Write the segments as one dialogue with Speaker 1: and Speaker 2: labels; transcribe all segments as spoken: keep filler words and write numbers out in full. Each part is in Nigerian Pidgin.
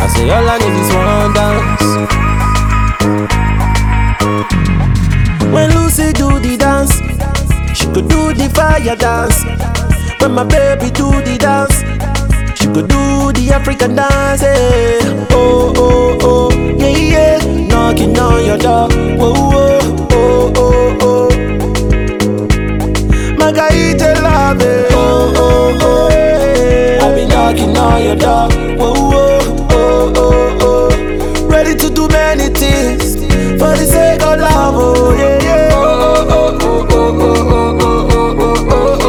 Speaker 1: I say all I need is one dance. When Lucy do the dance, she could do the fire dance. When my baby do the dance, she could do the African dance. Eh. Oh, oh, oh, yeah, yeah. Knocking on your door. Oh, oh, oh, oh, oh. Magaite love. Eh. Oh, oh, oh, yeah. I be knocking on your door. Oh, oh, oh, oh, oh. Ready to do many things for the sake of love. Oh, yeah, yeah. Oh, oh, oh, oh, oh, oh, oh, oh, oh, oh.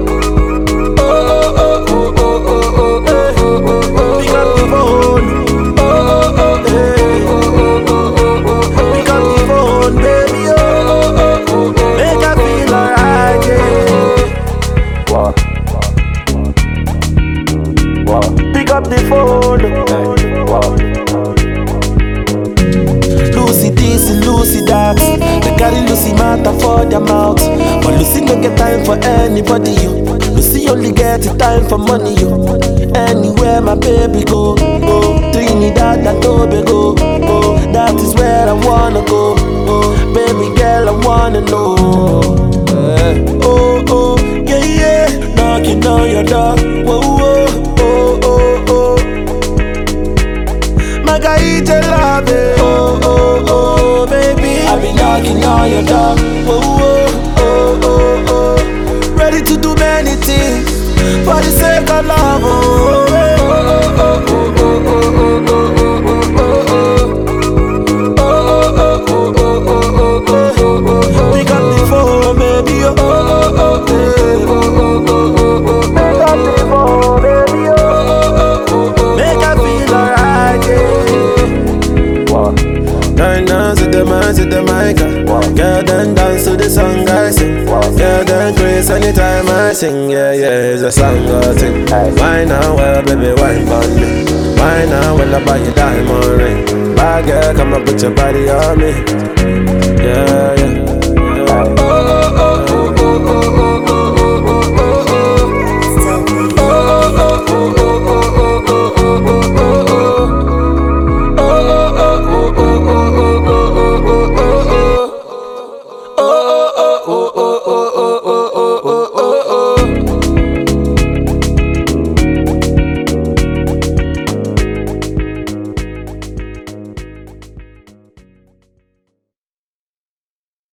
Speaker 1: Pick up the phone. Wow. Lucy this, Lucy that. They carry Lucy matter for their mouth. But Lucy no get time for anybody, you. Lucy only get time for money, you. Anywhere my baby go, oh, Trinidad and Tobago, oh, that is where I wanna go, oh, baby girl I wanna know. Uh, oh, oh, yeah, yeah, knocking on your door, whoa, whoa. Magaite love, oh, oh, oh, baby. I be knocking on your door, oh, oh, oh, oh, oh. Ready to do many things for the sake of love, oh, oh, oh, oh, oh, oh, oh, oh, oh, oh. Pick up the phone, baby, oh, oh, oh, oh, oh. Pick up the phone, baby, oh, oh, oh. Make her feel alright, yeah. Turn down to the man, to the mic. Girl, then dance to the song I sing. Girl, then grace anytime I sing. Yeah, yeah, it's a song I sing. Why now, well, baby, wine for me. Why now, well, I buy you diamond ring. Bad girl, come and put your body on me. Yeah, yeah.